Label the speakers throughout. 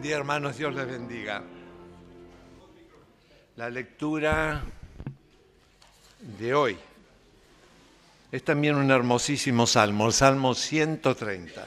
Speaker 1: día, hermanos, Dios les bendiga. La lectura de hoy es también un hermosísimo salmo, el Salmo 130.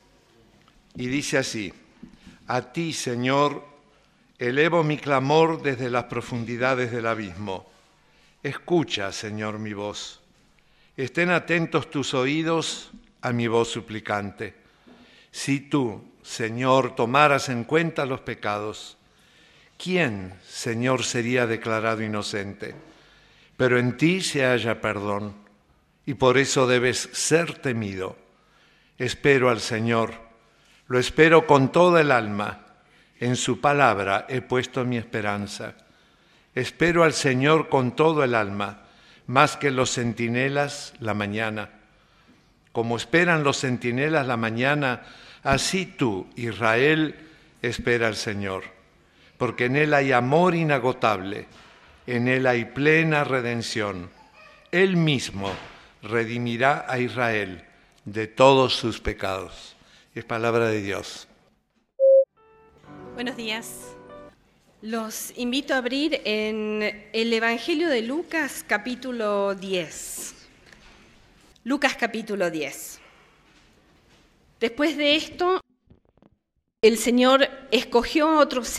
Speaker 1: Y dice así: a ti, Señor, elevo mi clamor desde las profundidades del abismo. Escucha, Señor, mi voz. Estén atentos tus oídos a mi voz suplicante. Si tú, Señor, tomaras en cuenta los pecados, ¿quién, Señor, sería declarado inocente? Pero en ti se halla perdón, y por eso debes ser temido. Espero al Señor, lo espero con toda el alma. En su palabra he puesto mi esperanza. Espero al Señor con todo el alma, más que los centinelas la mañana. Como esperan los centinelas la mañana, así tú, Israel, espera al Señor. Porque en Él hay amor inagotable, en Él hay plena redención. Él mismo redimirá a Israel de todos sus pecados. Es palabra de Dios.
Speaker 2: Buenos días. Los invito a abrir en el Evangelio de Lucas, capítulo 10. Lucas, capítulo 10. Después de esto, el Señor escogió a otros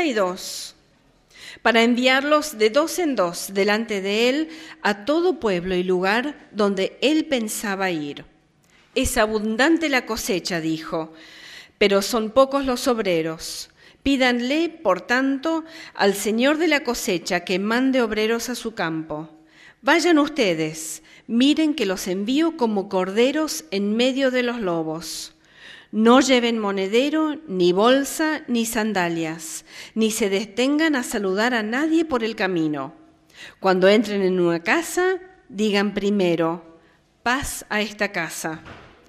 Speaker 2: 72 para enviarlos de dos en dos delante de Él a todo pueblo y lugar donde Él pensaba ir. Es abundante la cosecha, dijo, pero son pocos los obreros. Pídanle, por tanto, al Señor de la cosecha que mande obreros a su campo. Vayan ustedes, miren que los envío como corderos en medio de los lobos. No lleven monedero, ni bolsa, ni sandalias, ni se detengan a saludar a nadie por el camino. Cuando entren en una casa, digan primero, paz a esta casa.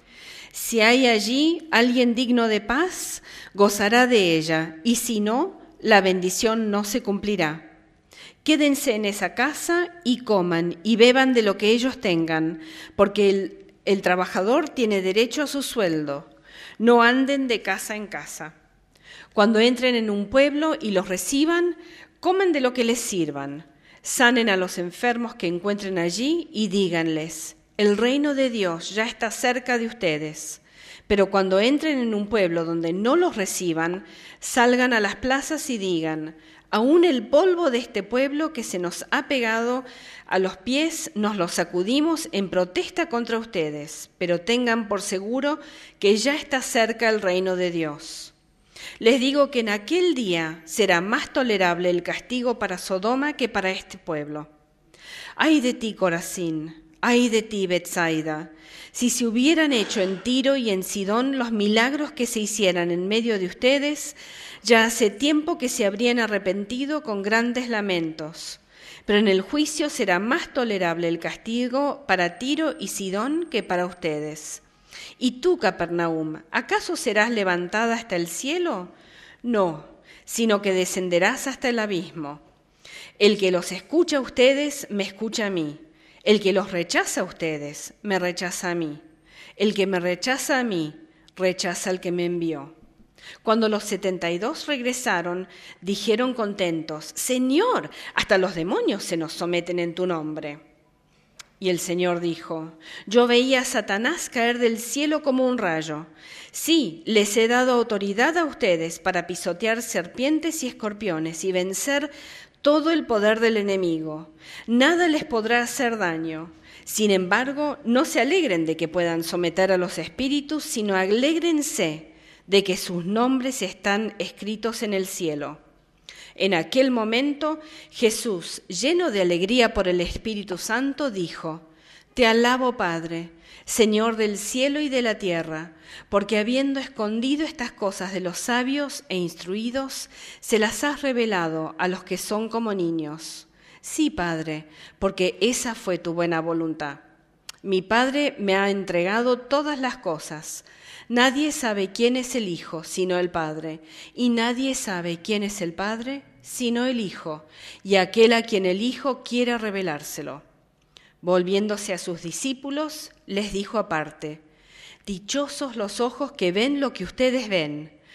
Speaker 2: Si hay allí alguien digno de paz, gozará de ella, y si no, la bendición no se cumplirá. Quédense en esa casa y coman y beban de lo que ellos tengan, porque el trabajador tiene derecho a su sueldo. No anden de casa en casa. Cuando entren en un pueblo y los reciban, coman de lo que les sirvan. Sanen a los enfermos que encuentren allí y díganles: el reino de Dios ya está cerca de ustedes. Pero cuando entren en un pueblo donde no los reciban, salgan a las plazas y digan: aún el polvo de este pueblo que se nos ha pegado a los pies nos lo sacudimos en protesta contra ustedes, pero tengan por seguro que ya está cerca el reino de Dios. Les digo que en aquel día será más tolerable el castigo para Sodoma que para este pueblo. ¡Ay de ti, Corazín! ¡Ay de ti, Betsaida! Si se hubieran hecho en Tiro y en Sidón los milagros que se hicieran en medio de ustedes, ya hace tiempo que se habrían arrepentido con grandes lamentos. Pero en el juicio será más tolerable el castigo para Tiro y Sidón que para ustedes. ¿Y tú, Capernaum, acaso serás levantada hasta el cielo? No, sino que descenderás hasta el abismo. El que los escucha a ustedes, me escucha a mí. El que los rechaza a ustedes, me rechaza a mí. El que me rechaza a mí, rechaza al que me envió. Cuando los 72 regresaron, dijeron contentos: Señor, hasta los demonios se nos someten en tu nombre. Y el Señor dijo: yo veía a Satanás caer del cielo como un rayo. Sí, les he dado autoridad a ustedes para pisotear serpientes y escorpiones y vencer todo el poder del enemigo. Nada les podrá hacer daño. Sin embargo, no se alegren de que puedan someter a los espíritus, sino alégrense de que sus nombres están escritos en el cielo. En aquel momento, Jesús, lleno de alegría por el Espíritu Santo, dijo: Te alabo, Padre, Señor del cielo y de la tierra, porque habiendo escondido estas cosas de los sabios e instruidos, se las has revelado a los que son como niños. Sí, Padre, porque esa fue tu buena voluntad. Mi Padre me ha entregado todas las cosas. Nadie sabe quién es el Hijo, sino el Padre, y nadie sabe quién es el Padre, sino el Hijo, y aquel a quien el Hijo quiere revelárselo. Volviéndose a sus discípulos, les dijo aparte: Dichosos los ojos que ven lo que ustedes ven,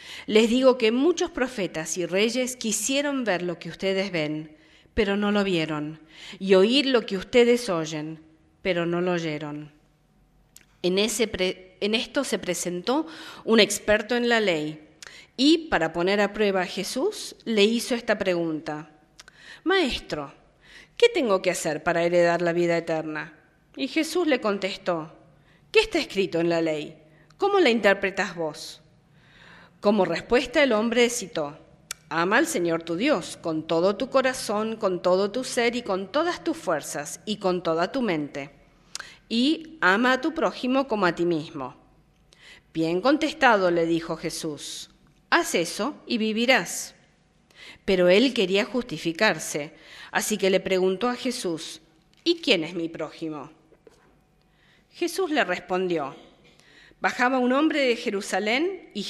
Speaker 2: Les digo que muchos profetas y reyes quisieron ver lo que ustedes ven, pero no lo vieron, y oír lo que ustedes oyen, pero no lo oyeron. En esto se presentó un experto en la ley, y para poner a prueba a Jesús, le hizo esta pregunta: Maestro, ¿qué tengo que hacer para heredar la vida eterna? Y Jesús le contestó: ¿Qué está escrito en la ley? ¿Cómo la interpretas vos? Como respuesta el hombre citó: Ama al Señor tu Dios con todo tu corazón, con todo tu ser y con todas tus fuerzas y con toda tu mente. Y ama a tu prójimo como a ti mismo. Bien contestado, le dijo Jesús. Haz eso y vivirás. Pero él quería justificarse, así que le preguntó a Jesús: ¿Y quién es mi prójimo? Jesús le respondió: Bajaba un hombre de Jerusalén a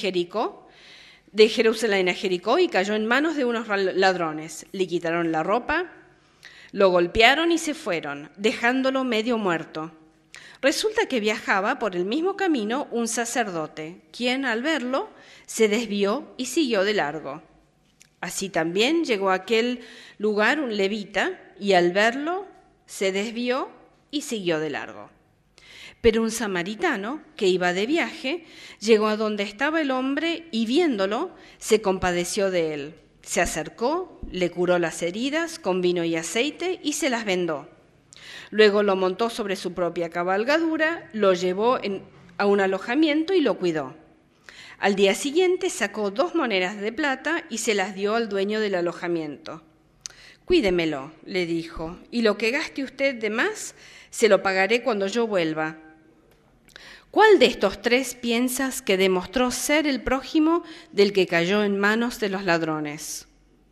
Speaker 2: Jericó y cayó en manos de unos ladrones. Le quitaron la ropa, lo golpearon y se fueron, dejándolo medio muerto. Resulta que viajaba por el mismo camino un sacerdote, quien al verlo se desvió y siguió de largo. Así también llegó a aquel lugar un levita y al verlo se desvió y siguió de largo. Pero un samaritano que iba de viaje llegó a donde estaba el hombre y viéndolo se compadeció de él. Se acercó, le curó las heridas con vino y aceite y se las vendó. Luego lo montó sobre su propia cabalgadura, lo llevó a un alojamiento y lo cuidó. Al día siguiente sacó 2 monedas de plata y se las dio al dueño del alojamiento. Cuídemelo, le dijo, y lo que gaste usted de más se lo pagaré cuando yo vuelva. ¿Cuál de estos 3 piensas que demostró ser el prójimo del que cayó en manos de los ladrones?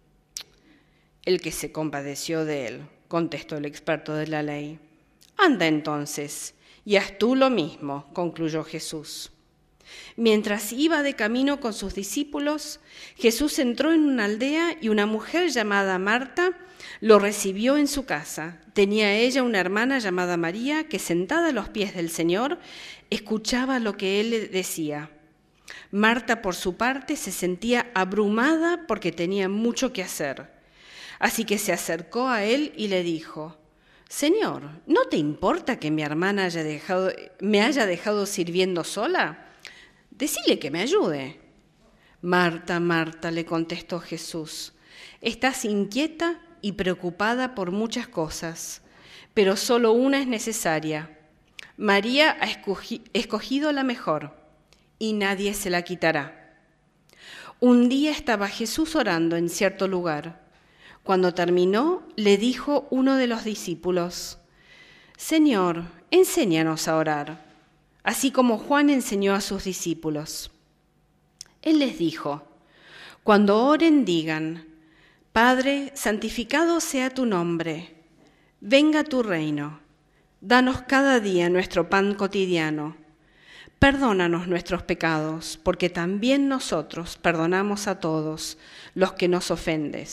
Speaker 2: El que se compadeció de él, contestó el experto de la ley. Anda entonces, y haz tú lo mismo, concluyó Jesús. Mientras iba de camino con sus discípulos, Jesús entró en una aldea y una mujer llamada Marta lo recibió en su casa. Tenía ella una hermana llamada María que, sentada a los pies del Señor, escuchaba lo que él le decía. Marta, por su parte, se sentía abrumada porque tenía mucho que hacer. Así que se acercó a él y le dijo: Señor, ¿no te importa que mi hermana me haya dejado sirviendo sola? Decile que me ayude. Marta, Marta, le contestó Jesús, estás inquieta y preocupada por muchas cosas, pero solo una es necesaria. María ha escogido la mejor, y nadie se la quitará. Un día estaba Jesús orando en cierto lugar. Cuando terminó, le dijo uno de los discípulos: Señor, enséñanos a orar, así como Juan enseñó a sus discípulos. Él les dijo: Cuando oren, digan: Padre, santificado sea tu nombre, venga tu reino, danos cada día nuestro pan cotidiano, perdónanos nuestros pecados, porque también nosotros perdonamos a todos los que nos ofenden.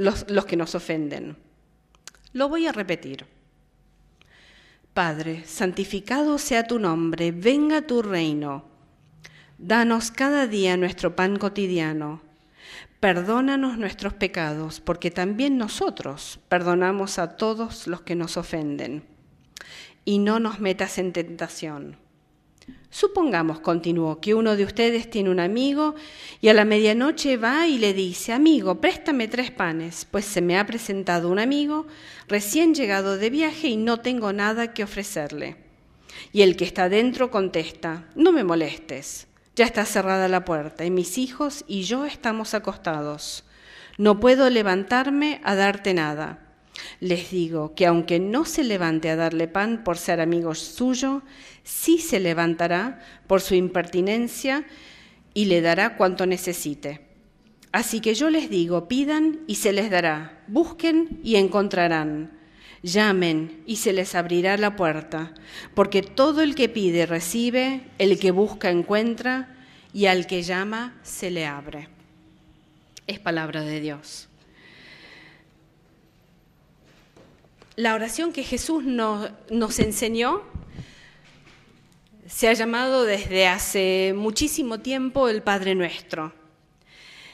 Speaker 2: Lo voy a repetir. Padre, santificado sea tu nombre, venga tu reino, danos cada día nuestro pan cotidiano, perdónanos nuestros pecados, porque también nosotros perdonamos a todos los que nos ofenden. Y no nos metas en tentación. Supongamos, continuó, que uno de ustedes tiene un amigo y a la medianoche va y le dice: Amigo, préstame 3 panes, pues se me ha presentado un amigo recién llegado de viaje y no tengo nada que ofrecerle. Y el que está dentro contesta: No me molestes, ya está cerrada la puerta y mis hijos y yo estamos acostados. No puedo levantarme a darte nada. Les digo que aunque no se levante a darle pan por ser amigo suyo, sí se levantará por su impertinencia y le dará cuanto necesite. Así que yo les digo: pidan y se les dará, busquen y encontrarán, llamen y se les abrirá la puerta, porque todo el que pide recibe, el que busca encuentra, y al que llama se le abre. Es palabra de Dios. La oración que Jesús nos enseñó se ha llamado desde hace muchísimo tiempo el Padre Nuestro.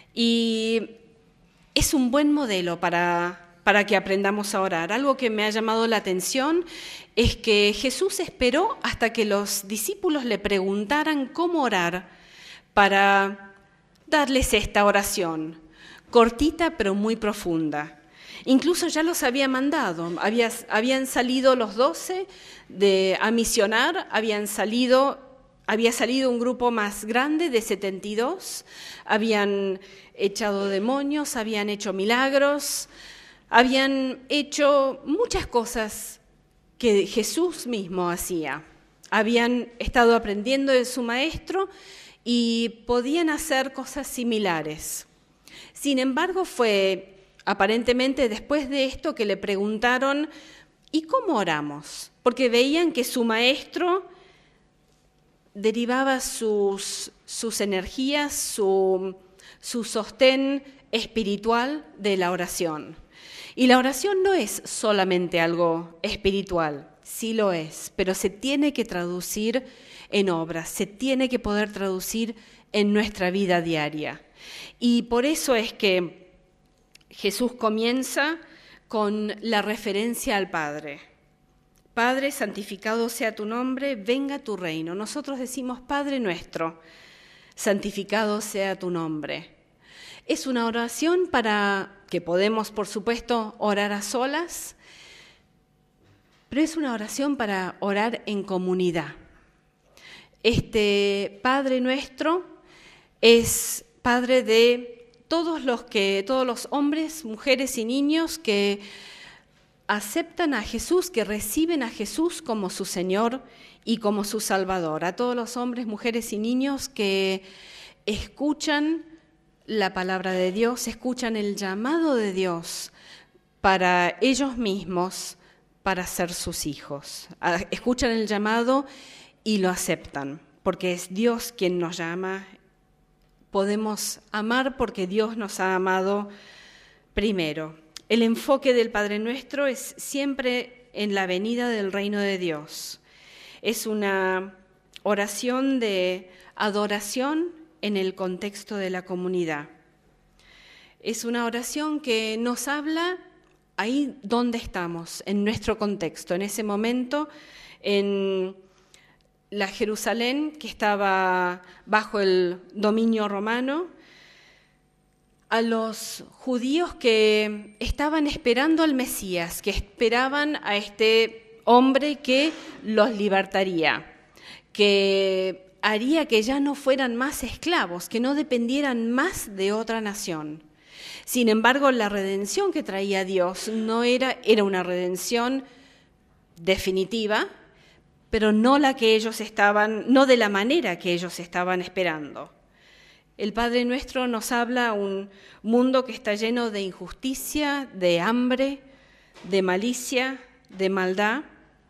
Speaker 2: Y es un buen modelo para que aprendamos a orar. Algo que me ha llamado la atención es que Jesús esperó hasta que los discípulos le preguntaran cómo orar para darles esta oración, cortita pero muy profunda. Incluso ya los había mandado, habían salido los 12 a misionar, había salido un grupo más grande de 72, habían echado demonios, habían hecho milagros, habían hecho muchas cosas que Jesús mismo hacía. Habían estado aprendiendo de su maestro y podían hacer cosas similares. Sin embargo, fue aparentemente después de esto que le preguntaron, ¿y cómo oramos? Porque veían que su maestro derivaba sus energías, su sostén espiritual de la oración. Y la oración no es solamente algo espiritual, sí lo es, pero se tiene que traducir en obras, se tiene que poder traducir en nuestra vida diaria. Y por eso es que Jesús comienza con la referencia al Padre. Padre, santificado sea tu nombre, venga tu reino. Nosotros decimos, Padre nuestro, santificado sea tu nombre. Es una oración para que podemos, por supuesto, orar a solas, pero es una oración para orar en comunidad. Este Padre nuestro es Padre de todos los hombres, mujeres y niños que aceptan a Jesús, que reciben a Jesús como su Señor y como su Salvador. A todos los hombres, mujeres y niños que escuchan la palabra de Dios, escuchan el llamado de Dios para ellos mismos, para ser sus hijos. Escuchan el llamado y lo aceptan, porque es Dios quien nos llama. Podemos amar porque Dios nos ha amado primero. El enfoque del Padre Nuestro es siempre en la venida del reino de Dios. Es una oración de adoración en el contexto de la comunidad. Es una oración que nos habla ahí donde estamos, en nuestro contexto, en ese momento, en la Jerusalén que estaba bajo el dominio romano, a los judíos que estaban esperando al Mesías, que esperaban a este hombre que los libertaría, que haría que ya no fueran más esclavos, que no dependieran más de otra nación. Sin embargo, la redención que traía Dios era una redención definitiva, pero no la que ellos no de la manera que ellos estaban esperando. El Padre Nuestro nos habla un mundo que está lleno de injusticia, de hambre, de malicia, de maldad,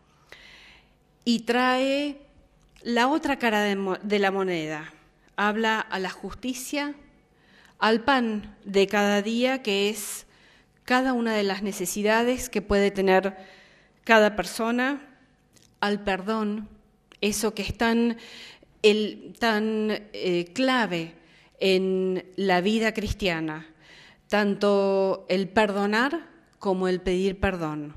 Speaker 2: y trae la otra cara de la moneda. Habla a la justicia, al pan de cada día, que es cada una de las necesidades que puede tener cada persona, al perdón, eso que es tan clave en la vida cristiana, tanto el perdonar como el pedir perdón.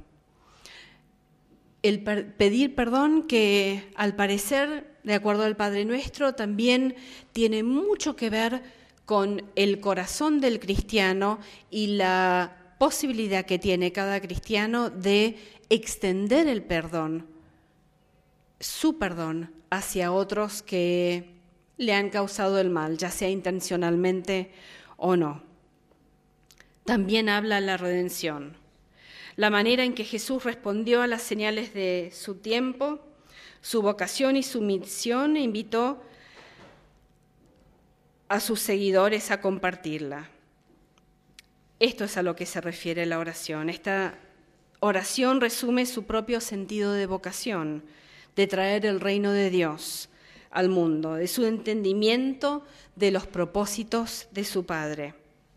Speaker 2: El pedir perdón que, al parecer, de acuerdo al Padre Nuestro, también tiene mucho que ver con el corazón del cristiano y la posibilidad que tiene cada cristiano de extender el perdón, su perdón, hacia otros que le han causado el mal, ya sea intencionalmente o no. También habla la redención, la manera en que Jesús respondió a las señales de su tiempo, su vocación y su misión, e invitó a sus seguidores a compartirla. Esto es a lo que se refiere la oración. Esta oración resume su propio sentido de vocación, de traer el reino de Dios al mundo, de su entendimiento de los propósitos de su Padre.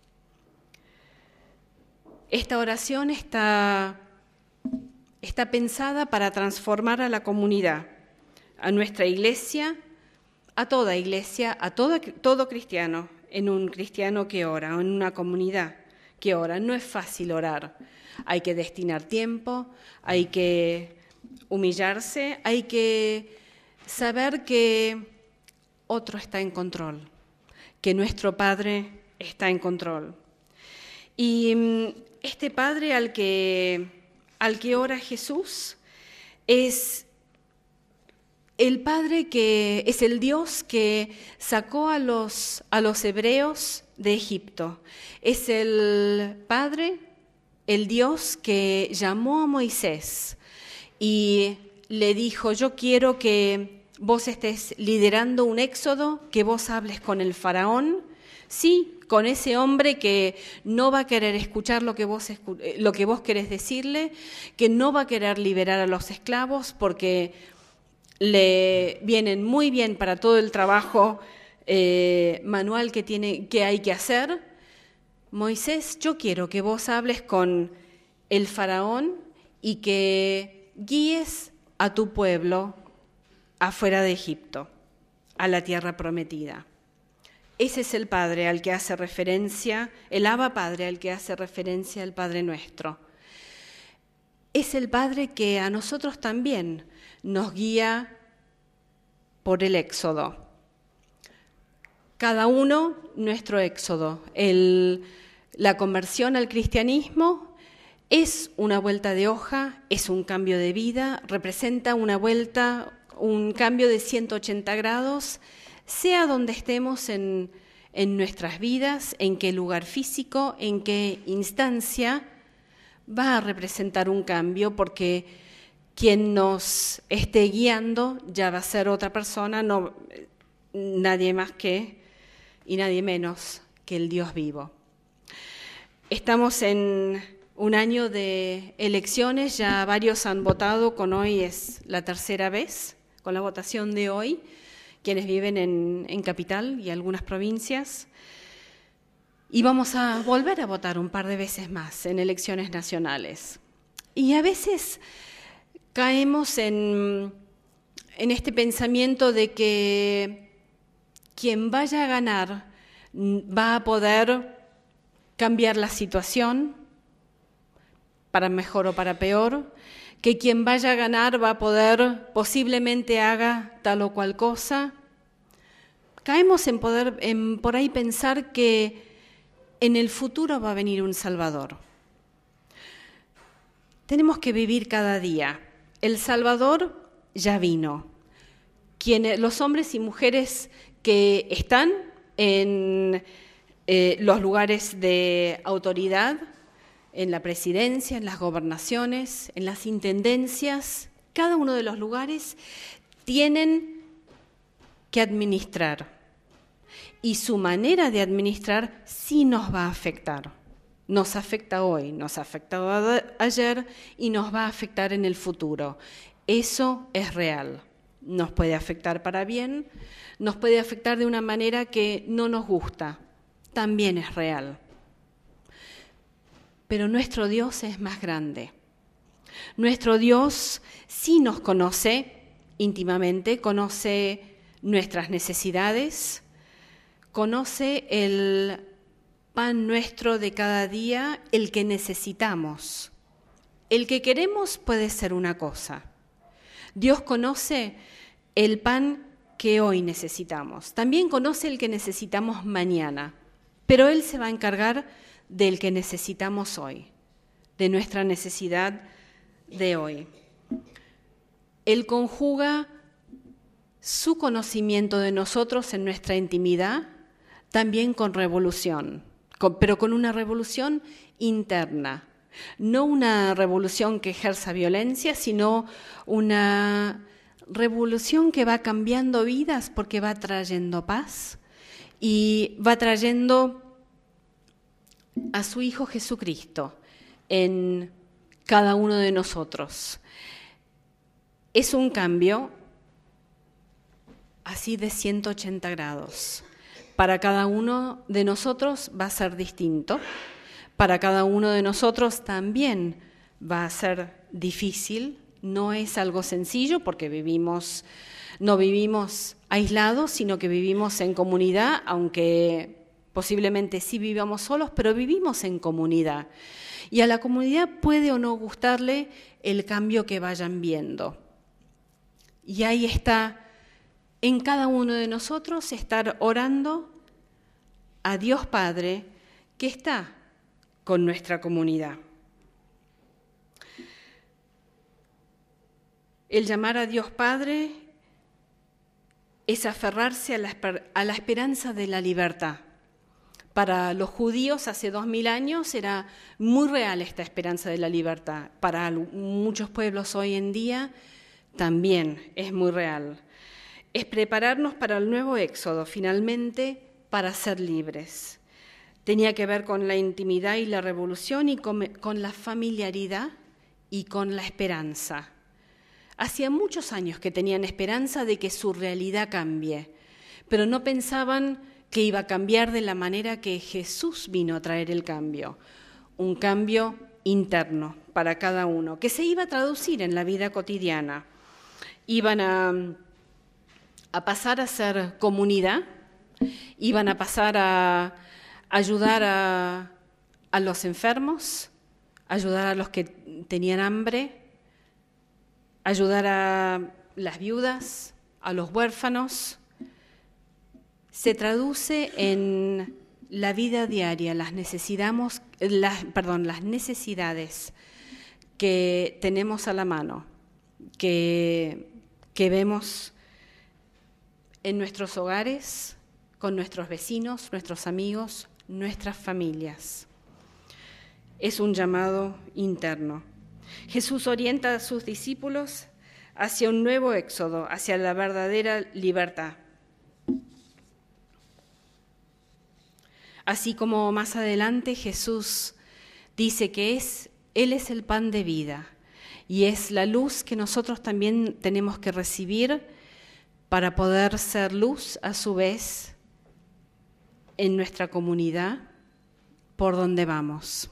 Speaker 2: Esta oración está pensada para transformar a la comunidad, a nuestra iglesia, a toda iglesia, a todo cristiano en un cristiano que ora, o en una comunidad que ora. No es fácil orar. Hay que destinar tiempo, hay que humillarse, hay que saber que otro está en control, que nuestro Padre está en control. Y este Padre al que ora Jesús es el Padre que es el Dios que sacó a los hebreos de Egipto. Es el Padre, el Dios que llamó a Moisés y le dijo: yo quiero que vos estés liderando un éxodo, que vos hables con el faraón, sí, con ese hombre que no va a querer escuchar lo que vos querés decirle, que no va a querer liberar a los esclavos porque le vienen muy bien para todo el trabajo manual que hay que hacer. Moisés, yo quiero que vos hables con el faraón y que guíes a tu pueblo afuera de Egipto, a la tierra prometida. Ese es el Padre al que hace referencia, el Abba Padre al que hace referencia el Padre Nuestro. Es el Padre que a nosotros también nos guía por el éxodo. Cada uno nuestro éxodo. La conversión al cristianismo es una vuelta de hoja, es un cambio de vida, representa un cambio de 180 grados, sea donde estemos en nuestras vidas, en qué lugar físico, en qué instancia, va a representar un cambio porque quien nos esté guiando ya va a ser otra persona, no nadie más y nadie menos que el Dios vivo. Estamos en un año de elecciones, ya varios han votado, con hoy es la tercera vez, con la votación de hoy, quienes viven en Capital y algunas provincias. Y vamos a volver a votar un par de veces más en elecciones nacionales. Y a veces caemos en este pensamiento de que quien vaya a ganar va a poder cambiar la situación para mejor o para peor, que quien vaya a ganar va a poder, posiblemente haga tal o cual cosa. Caemos en por ahí pensar que en el futuro va a venir un Salvador. Tenemos que vivir cada día. El Salvador ya vino. Los hombres y mujeres que están en los lugares de autoridad, en la presidencia, en las gobernaciones, en las intendencias, cada uno de los lugares tienen que administrar. Y su manera de administrar sí nos va a afectar. Nos afecta hoy, nos ha afectado ayer y nos va a afectar en el futuro. Eso es real. Nos puede afectar para bien, nos puede afectar de una manera que no nos gusta. También es real. Pero nuestro Dios es más grande. Nuestro Dios sí nos conoce íntimamente, conoce nuestras necesidades, conoce el pan nuestro de cada día, el que necesitamos. El que queremos puede ser una cosa. Dios conoce el pan que hoy necesitamos. También conoce el que necesitamos mañana, pero Él se va a encargar del que necesitamos hoy, de nuestra necesidad de hoy. Él conjuga su conocimiento de nosotros en nuestra intimidad, también con revolución, pero con una revolución interna. No una revolución que ejerza violencia, sino una revolución que va cambiando vidas porque va trayendo paz y va trayendo a su Hijo Jesucristo en cada uno de nosotros. Es un cambio así de 180 grados. Para cada uno de nosotros va a ser distinto. Para cada uno de nosotros también va a ser difícil. No es algo sencillo porque no vivimos aislados, sino que vivimos en comunidad, aunque Posiblemente sí vivamos solos, pero vivimos en comunidad. Y a la comunidad puede o no gustarle el cambio que vayan viendo. Y ahí está, en cada uno de nosotros, estar orando a Dios Padre, que está con nuestra comunidad. El llamar a Dios Padre es aferrarse a la esperanza de la libertad. Para los judíos hace 2000 años era muy real esta esperanza de la libertad. Para muchos pueblos hoy en día también es muy real. Es prepararnos para el nuevo éxodo, finalmente, para ser libres. Tenía que ver con la intimidad y la revolución y con la familiaridad y con la esperanza. Hacía muchos años que tenían esperanza de que su realidad cambie, pero no pensaban que iba a cambiar de la manera que Jesús vino a traer el cambio, un cambio interno para cada uno, que se iba a traducir en la vida cotidiana. Iban a pasar a ser comunidad, iban a pasar a ayudar a los enfermos, ayudar a los que tenían hambre, ayudar a las viudas, a los huérfanos. Se traduce en la vida diaria, las necesidades que tenemos a la mano, que vemos en nuestros hogares, con nuestros vecinos, nuestros amigos, nuestras familias. Es un llamado interno. Jesús orienta a sus discípulos hacia un nuevo éxodo, hacia la verdadera libertad. Así como más adelante Jesús dice que Él es el pan de vida y es la luz que nosotros también tenemos que recibir para poder ser luz a su vez en nuestra comunidad por donde vamos.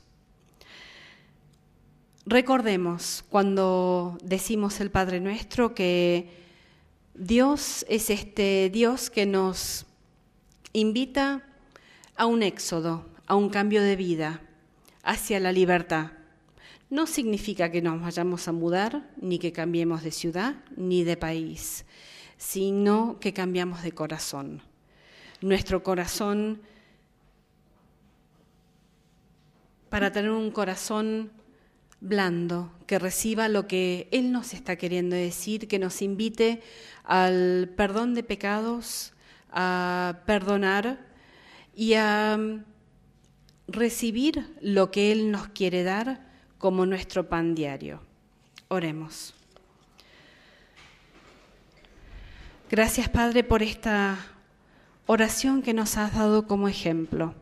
Speaker 2: Recordemos cuando decimos el Padre Nuestro que Dios es este Dios que nos invita a un éxodo, a un cambio de vida, hacia la libertad. No significa que nos vayamos a mudar, ni que cambiemos de ciudad, ni de país, sino que cambiamos de corazón. Nuestro corazón, para tener un corazón blando, que reciba lo que Él nos está queriendo decir, que nos invite al perdón de pecados, a perdonar y a recibir lo que Él nos quiere dar como nuestro pan diario. Oremos. Gracias, Padre, por esta oración que nos has dado como ejemplo.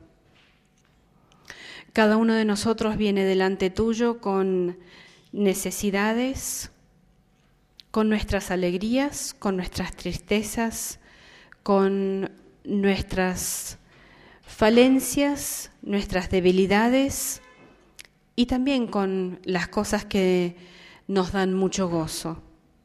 Speaker 2: Cada uno de nosotros viene delante tuyo con necesidades, con nuestras alegrías, con nuestras tristezas, con nuestras falencias, nuestras debilidades y también con las cosas que nos dan mucho gozo.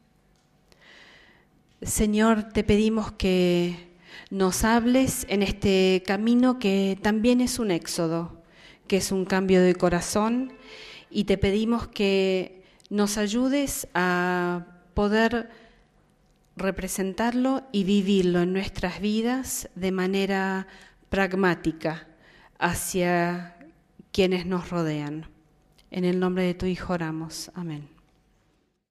Speaker 2: Señor, te pedimos que nos hables en este camino que también es un éxodo, que es un cambio de corazón, y te pedimos que nos ayudes a poder representarlo y vivirlo en nuestras vidas de manera pragmática hacia quienes nos rodean. En el nombre de tu Hijo oramos. Amén.